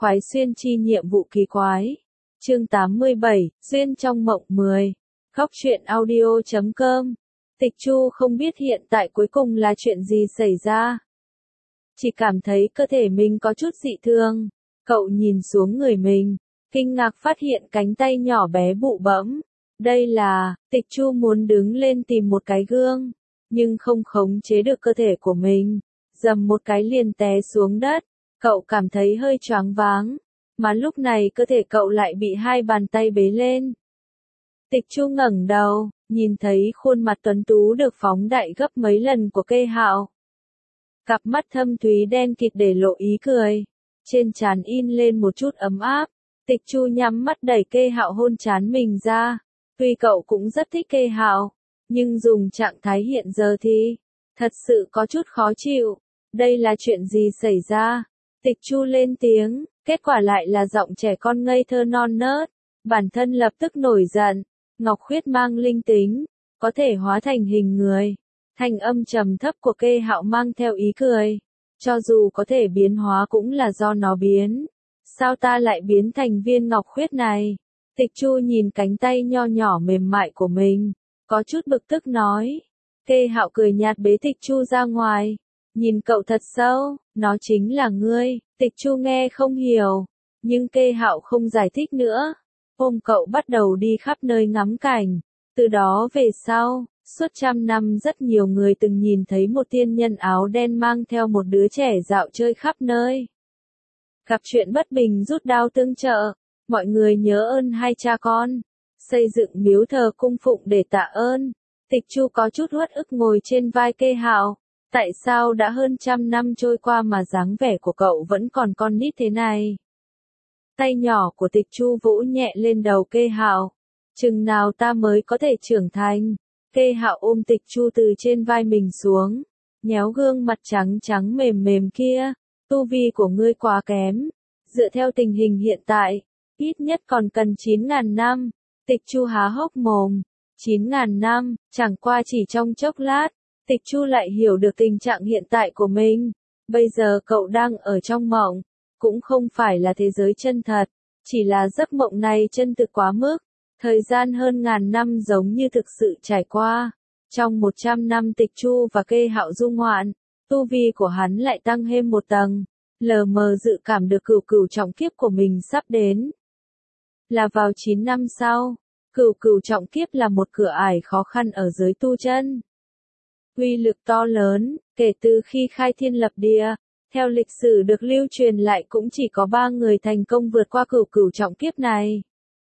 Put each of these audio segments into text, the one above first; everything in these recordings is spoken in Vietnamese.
khoái xuyên chi nhiệm vụ kỳ quái. Chương 87, Duyên trong mộng 10. Góc truyện audio.com. Tịch Chu không biết hiện tại cuối cùng là chuyện gì xảy ra. Chỉ cảm thấy cơ thể mình có chút dị thường. Cậu nhìn xuống người mình, kinh ngạc phát hiện cánh tay nhỏ bé bụ bẫm. Đây là, Tịch Chu muốn đứng lên tìm một cái gương, nhưng không khống chế được cơ thể của mình. Dầm một cái liền té xuống đất. Cậu cảm thấy hơi choáng váng, mà lúc này cơ thể cậu lại bị hai bàn tay bế lên. Tịch Chu ngẩng đầu, nhìn thấy khuôn mặt tuấn tú được phóng đại gấp mấy lần của Kê Hạo. Cặp mắt thâm thúy đen kịt để lộ ý cười, trên trán in lên một chút ấm áp. Tịch Chu nhắm mắt đẩy Kê Hạo hôn trán mình ra. Tuy cậu cũng rất thích Kê Hạo, nhưng dùng trạng thái hiện giờ thì thật sự có chút khó chịu. Đây là chuyện gì xảy ra? Tịch Chu lên tiếng, kết quả lại là giọng trẻ con ngây thơ non nớt. Bản thân lập tức nổi giận. Ngọc Khuyết mang linh tính, có thể hóa thành hình người. Thanh âm trầm thấp của Kê Hạo mang theo ý cười. Cho dù có thể biến hóa cũng là do nó biến. Sao ta lại biến thành viên Ngọc Khuyết này? Tịch Chu nhìn cánh tay nho nhỏ mềm mại của mình, có chút bực tức nói. Kê Hạo cười nhạt bế Tịch Chu ra ngoài. Nhìn cậu thật sâu, nó chính là ngươi. Tịch Chu nghe không hiểu, nhưng Kê Hạo không giải thích nữa. Ôm cậu bắt đầu đi khắp nơi ngắm cảnh. Từ đó về sau, suốt 100 năm rất nhiều người từng nhìn thấy một tiên nhân áo đen mang theo một đứa trẻ dạo chơi khắp nơi. Gặp chuyện bất bình rút đao tương trợ, mọi người nhớ ơn hai cha con, xây dựng miếu thờ cung phụng để tạ ơn. Tịch Chu có chút uất ức ngồi trên vai Kê Hạo. Tại sao đã hơn 100 năm trôi qua mà dáng vẻ của cậu vẫn còn con nít thế này? Tay nhỏ của Tịch Chu vỗ nhẹ lên đầu Kê Hạo. Chừng nào ta mới có thể trưởng thành? Kê Hạo ôm Tịch Chu từ trên vai mình xuống, nhéo gương mặt trắng trắng mềm mềm kia. Tu vi của ngươi quá kém. Dựa theo tình hình hiện tại, ít nhất còn cần 9.000 năm. Tịch Chu há hốc mồm. 9.000 năm, chẳng qua chỉ trong chốc lát. Tịch Chu lại hiểu được tình trạng hiện tại của mình. Bây giờ cậu đang ở trong mộng, cũng không phải là thế giới chân thật, chỉ là giấc mộng này chân thực quá mức. Thời gian hơn 1000 năm giống như thực sự trải qua. Trong 100 năm Tịch Chu và Kê Hạo du ngoạn, tu vi của hắn lại tăng thêm một tầng. Lờ mờ dự cảm được cửu cửu trọng kiếp của mình sắp đến. Là vào 9 năm sau, cửu cửu trọng kiếp là một cửa ải khó khăn ở giới tu chân. Uy lực to lớn, kể từ khi khai thiên lập địa, theo lịch sử được lưu truyền lại cũng chỉ có 3 người thành công vượt qua cửu cửu trọng kiếp này.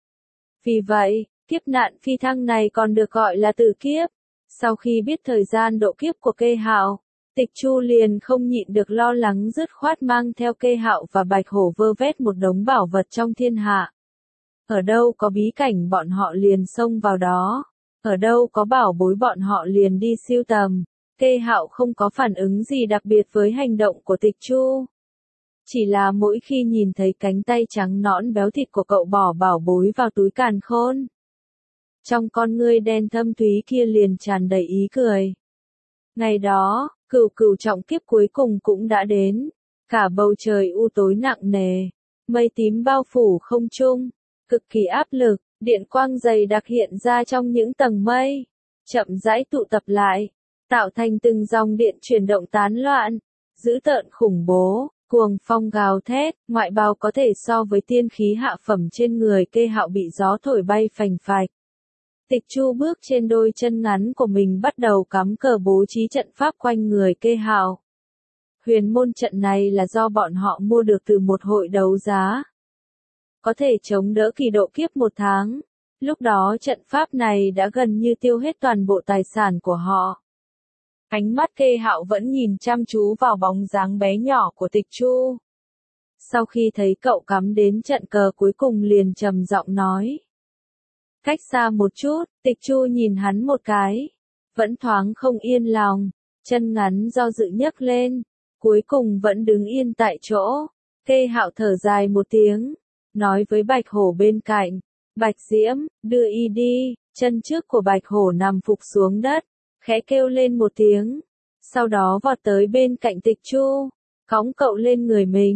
Vì vậy, kiếp nạn phi thăng này còn được gọi là tử kiếp. Sau khi biết thời gian độ kiếp của Kê Hạo, Tịch Chu liền không nhịn được lo lắng dứt khoát mang theo Kê Hạo và Bạch Hổ vơ vét một đống bảo vật trong thiên hạ. Ở đâu có bí cảnh bọn họ liền xông vào đó. Ở đâu có bảo bối bọn họ liền đi siêu tầm. Kê Hạo không có phản ứng gì đặc biệt với hành động của Tịch Chu. Chỉ là mỗi khi nhìn thấy cánh tay trắng nõn béo thịt của cậu bỏ bảo bối vào túi càn khôn, trong con ngươi đen thâm thúy kia liền tràn đầy ý cười. Ngày đó, cửu cửu trọng kiếp cuối cùng cũng đã đến. Cả bầu trời u tối nặng nề, mây tím bao phủ không trung, cực kỳ áp lực, điện quang dày đặc hiện ra trong những tầng mây, chậm rãi tụ tập lại, tạo thành từng dòng điện chuyển động tán loạn, dữ tợn khủng bố, cuồng phong gào thét, ngoại bào có thể so với tiên khí hạ phẩm trên người Kê Hạo bị gió thổi bay phành phạch. Tịch Chu bước trên đôi chân ngắn của mình bắt đầu cắm cờ bố trí trận pháp quanh người Kê Hạo. Huyền môn trận này là do bọn họ mua được từ một hội đấu giá. Có thể chống đỡ kỳ độ kiếp 1 tháng. Lúc đó trận pháp này đã gần như tiêu hết toàn bộ tài sản của họ. Ánh mắt Kê Hạo vẫn nhìn chăm chú vào bóng dáng bé nhỏ của Tịch Chu. Sau khi thấy cậu cắm đến trận cờ cuối cùng liền trầm giọng nói. Cách xa một chút, Tịch Chu nhìn hắn một cái. Vẫn thoáng không yên lòng, chân ngắn do dự nhấc lên. Cuối cùng vẫn đứng yên tại chỗ. Kê Hạo thở dài một tiếng, nói với Bạch Hổ bên cạnh. Bạch Diễm, đưa y đi. Chân trước của Bạch Hổ nằm phục xuống đất, khẽ kêu lên một tiếng. Sau đó vọt tới bên cạnh Tịch Chu, cõng cậu lên người mình.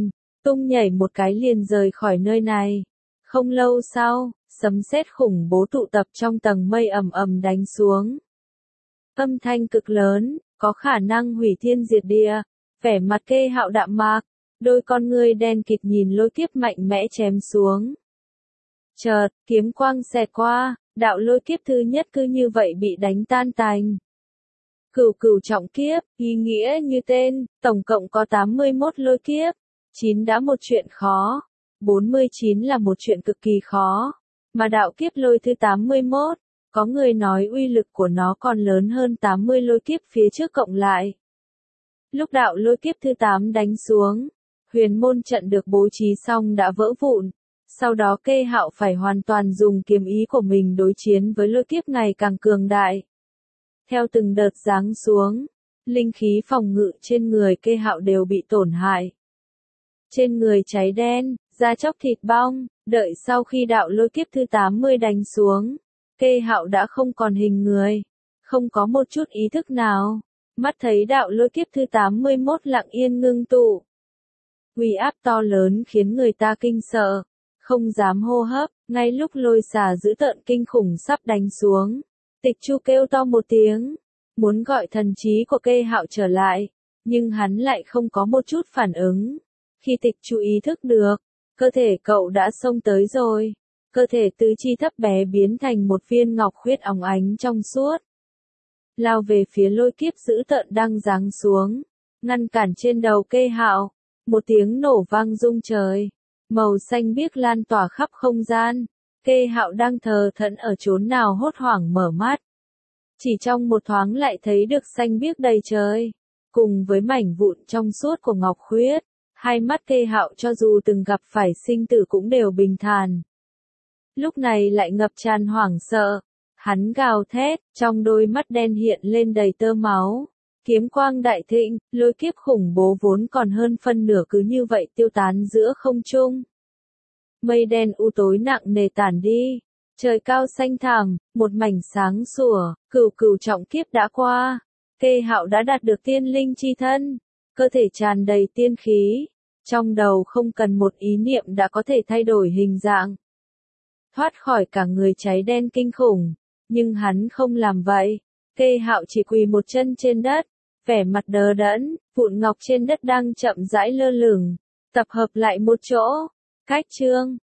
tung nhảy một cái liền rời khỏi nơi này. Không lâu sau, sấm sét khủng bố tụ tập trong tầng mây ầm ầm đánh xuống. Âm thanh cực lớn, có khả năng hủy thiên diệt địa, vẻ mặt Kê Hạo đạm mạc, đôi con ngươi đen kịt nhìn lôi kiếp mạnh mẽ chém xuống. Chợt, kiếm quang xẹt qua, đạo lôi kiếp thứ nhất cứ như vậy bị đánh tan tành. Cửu cửu trọng kiếp, ý nghĩa như tên, tổng cộng có 81 lôi kiếp, 9 đã một chuyện khó, 49 là một chuyện cực kỳ khó, mà đạo kiếp lôi thứ 81, có người nói uy lực của nó còn lớn hơn 80 lôi kiếp phía trước cộng lại. Lúc đạo lôi kiếp thứ 8 đánh xuống, huyền môn trận được bố trí xong đã vỡ vụn, sau đó Kê Hạo phải hoàn toàn dùng kiếm ý của mình đối chiến với lôi kiếp ngày càng cường đại. Theo từng đợt giáng xuống, linh khí phòng ngự trên người Kê Hạo đều bị tổn hại. Trên người cháy đen, da chóc thịt bong, đợi sau khi đạo lôi kiếp thứ 80 đánh xuống, Kê Hạo đã không còn hình người, không có một chút ý thức nào, mắt thấy đạo lôi kiếp thứ 81 lặng yên ngưng tụ. Uy áp to lớn khiến người ta kinh sợ, không dám hô hấp, ngay lúc lôi xà dữ tợn kinh khủng sắp đánh xuống. Tịch Chu kêu to một tiếng, muốn gọi thần trí của Kê Hạo trở lại, nhưng hắn lại không có một chút phản ứng. Khi Tịch Chu ý thức được, cơ thể cậu đã xông tới rồi, cơ thể tứ chi thấp bé biến thành một viên ngọc khuyết óng ánh trong suốt. Lao về phía lôi kiếp dữ tợn đang giáng xuống, ngăn cản trên đầu Kê Hạo, một tiếng nổ vang rung trời, màu xanh biếc lan tỏa khắp không gian. Kê Hạo đang thờ thẫn ở chốn nào hốt hoảng mở mắt. Chỉ trong một thoáng lại thấy được xanh biếc đầy trời, cùng với mảnh vụn trong suốt của ngọc khuyết, hai mắt Kê Hạo cho dù từng gặp phải sinh tử cũng đều bình thản. Lúc này lại ngập tràn hoảng sợ, hắn gào thét, trong đôi mắt đen hiện lên đầy tơ máu. Kiếm quang đại thịnh, lôi kiếp khủng bố vốn còn hơn phân nửa cứ như vậy tiêu tán giữa không trung. Mây đen u tối nặng nề tản đi, trời cao xanh thẳm, một mảnh sáng sủa, cửu cửu trọng kiếp đã qua, Kê Hạo đã đạt được tiên linh chi thân, cơ thể tràn đầy tiên khí, trong đầu không cần một ý niệm đã có thể thay đổi hình dạng, thoát khỏi cả người cháy đen kinh khủng, nhưng hắn không làm vậy, Kê Hạo chỉ quỳ một chân trên đất, vẻ mặt đờ đẫn, vụn ngọc trên đất đang chậm rãi lơ lửng, tập hợp lại một chỗ. Cách chương